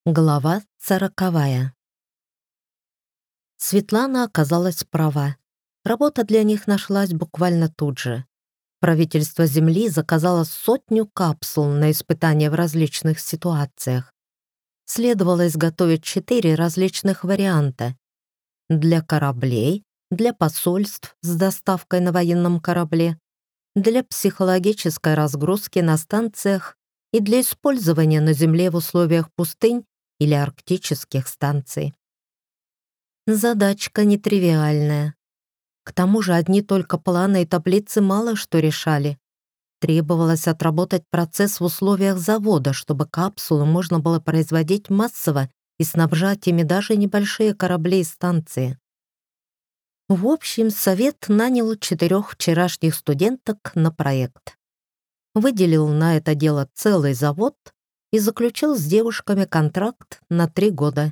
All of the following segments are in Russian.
Глава 40. Светлана оказалась права. Работа для них нашлась буквально тут же. Правительство Земли заказало 100 капсул на испытания в различных ситуациях. Следовало изготовить 4 различных варианта. Для кораблей, для посольств с доставкой на военном корабле, для психологической разгрузки на станциях и для использования на Земле в условиях пустынь или арктических станций. Задачка нетривиальная. К тому же одни только планы и таблицы мало что решали. Требовалось отработать процесс в условиях завода, чтобы капсулы можно было производить массово и снабжать ими даже небольшие корабли и станции. В общем, совет нанял 4 вчерашних студенток на проект. Выделил на это дело целый завод и заключил с девушками контракт на 3 года.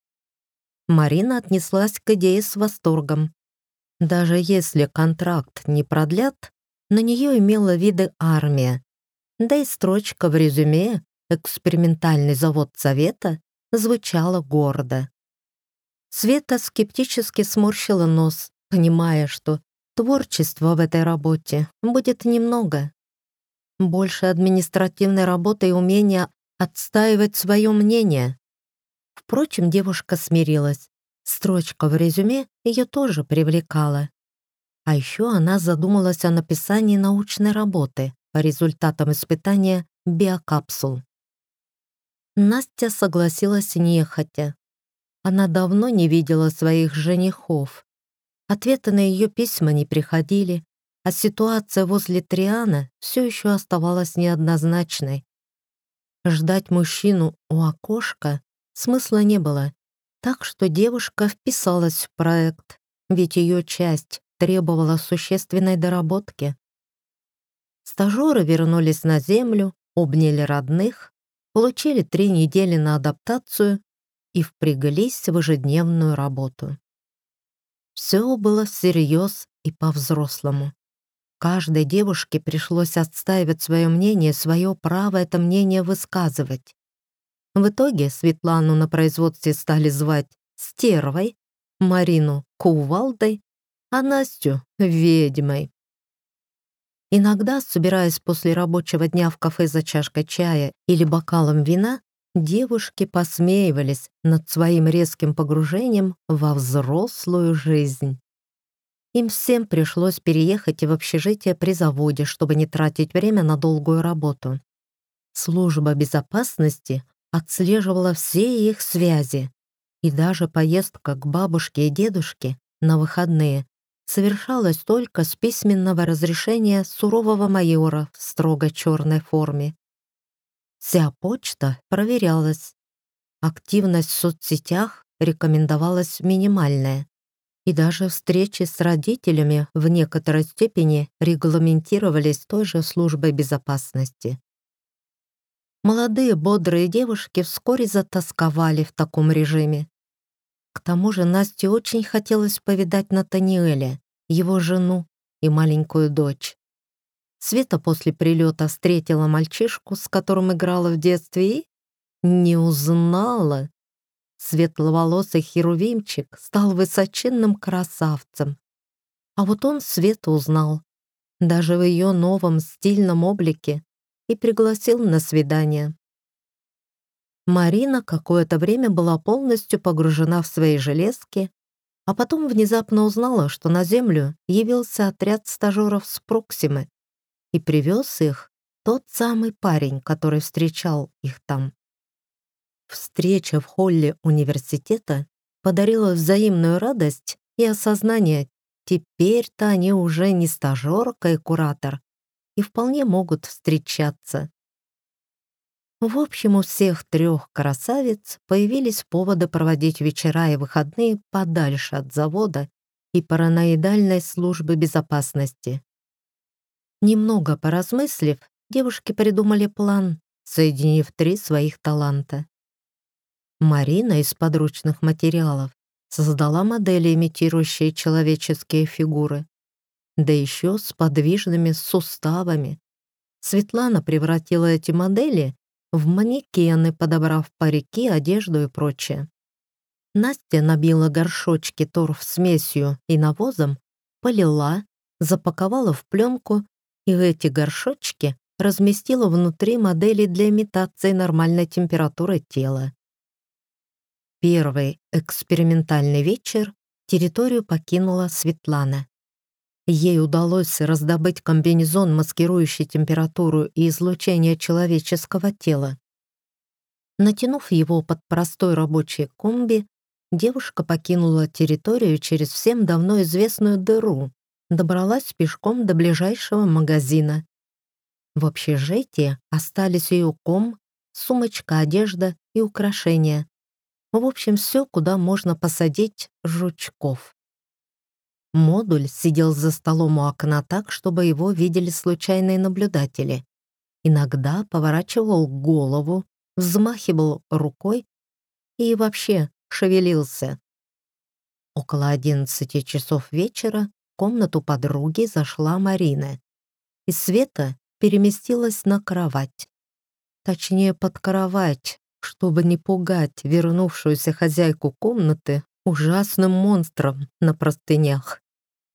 Марина отнеслась к идее с восторгом. Даже если контракт не продлят, на нее имела виды армия. Да и строчка в резюме «Экспериментальный завод Совета» звучала гордо. Света скептически сморщила нос, понимая, что творчества в этой работе будет немного. Больше административной работы и умения отстаивать свое мнение. Впрочем, девушка смирилась. Строчка в резюме ее тоже привлекала. А еще она задумалась о написании научной работы по результатам испытания биокапсул. Настя согласилась нехотя. Она давно не видела своих женихов. Ответы на ее письма не приходили, а ситуация возле Триана все еще оставалась неоднозначной. Ждать мужчину у окошка смысла не было, так что девушка вписалась в проект, ведь ее часть требовала существенной доработки. Стажеры вернулись на Землю, обняли родных, получили 3 недели на адаптацию и впряглись в ежедневную работу. Все было всерьез и по-взрослому. Каждой девушке пришлось отстаивать свое мнение, свое право это мнение высказывать. В итоге Светлану на производстве стали звать Стервой, Марину — Кувалдой, а Настю — Ведьмой. Иногда, собираясь после рабочего дня в кафе за чашкой чая или бокалом вина, девушки посмеивались над своим резким погружением во взрослую жизнь. Им всем пришлось переехать в общежитие при заводе, чтобы не тратить время на долгую работу. Служба безопасности отслеживала все их связи, и даже поездка к бабушке и дедушке на выходные совершалась только с письменного разрешения сурового майора в строго черной форме. Вся почта проверялась. Активность в соцсетях рекомендовалась минимальная. И даже встречи с родителями в некоторой степени регламентировались той же службой безопасности. Молодые бодрые девушки вскоре затасковали в таком режиме. К тому же Насте очень хотелось повидать Натаниэля, его жену и маленькую дочь. Света после прилета встретила мальчишку, с которым играла в детстве, и не узнала. Светловолосый херувимчик стал высоченным красавцем. А вот он Свету узнал, даже в ее новом стильном облике, и пригласил на свидание. Марина какое-то время была полностью погружена в свои железки, а потом внезапно узнала, что на Землю явился отряд стажеров с Проксимы и привез их тот самый парень, который встречал их там. Встреча в холле университета подарила взаимную радость и осознание, теперь-то они уже не стажерка и куратор, и вполне могут встречаться. В общем, у всех 3 красавиц появились поводы проводить вечера и выходные подальше от завода и параноидальной службы безопасности. Немного поразмыслив, девушки придумали план, соединив 3 своих таланта. Марина из подручных материалов создала модели, имитирующие человеческие фигуры, да еще с подвижными суставами. Светлана превратила эти модели в манекены, подобрав парики, одежду и прочее. Настя набила горшочки торф-смесью и навозом, полила, запаковала в пленку и эти горшочки разместила внутри модели для имитации нормальной температуры тела. Первый экспериментальный вечер территорию покинула Светлана. Ей удалось раздобыть комбинезон, маскирующий температуру и излучение человеческого тела. Натянув его под простой рабочий комби, девушка покинула территорию через всем давно известную дыру, добралась пешком до ближайшего магазина. В общежитии остались ее ком, сумочка, одежда и украшения. В общем, все, куда можно посадить жучков. Модуль сидел за столом у окна так, чтобы его видели случайные наблюдатели. Иногда поворачивал голову, взмахивал рукой и вообще шевелился. Около 11 часов вечера в комнату подруги зашла Марина. И Света переместилась на кровать. Точнее, под кровать, чтобы не пугать вернувшуюся хозяйку комнаты ужасным монстром на простынях.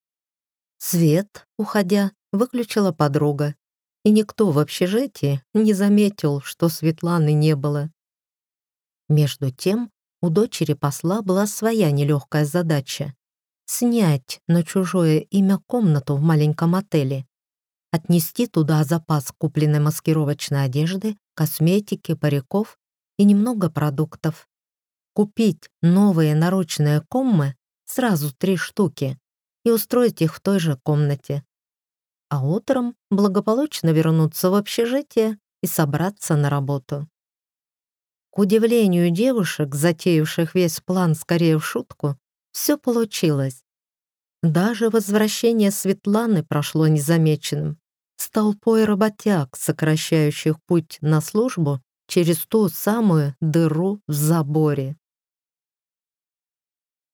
Свет, уходя, выключила подруга, и никто в общежитии не заметил, что Светланы не было. Между тем, у дочери посла была своя нелегкая задача — снять на чужое имя комнату в маленьком отеле, отнести туда запас купленной маскировочной одежды, косметики, париков и немного продуктов, купить новые наручные коммы, сразу 3 штуки, и устроить их в той же комнате. А утром благополучно вернуться в общежитие и собраться на работу. К удивлению девушек, затеявших весь план скорее в шутку, все получилось. Даже возвращение Светланы прошло незамеченным, с толпой работяг, сокращающих путь на службу через ту самую дыру в заборе.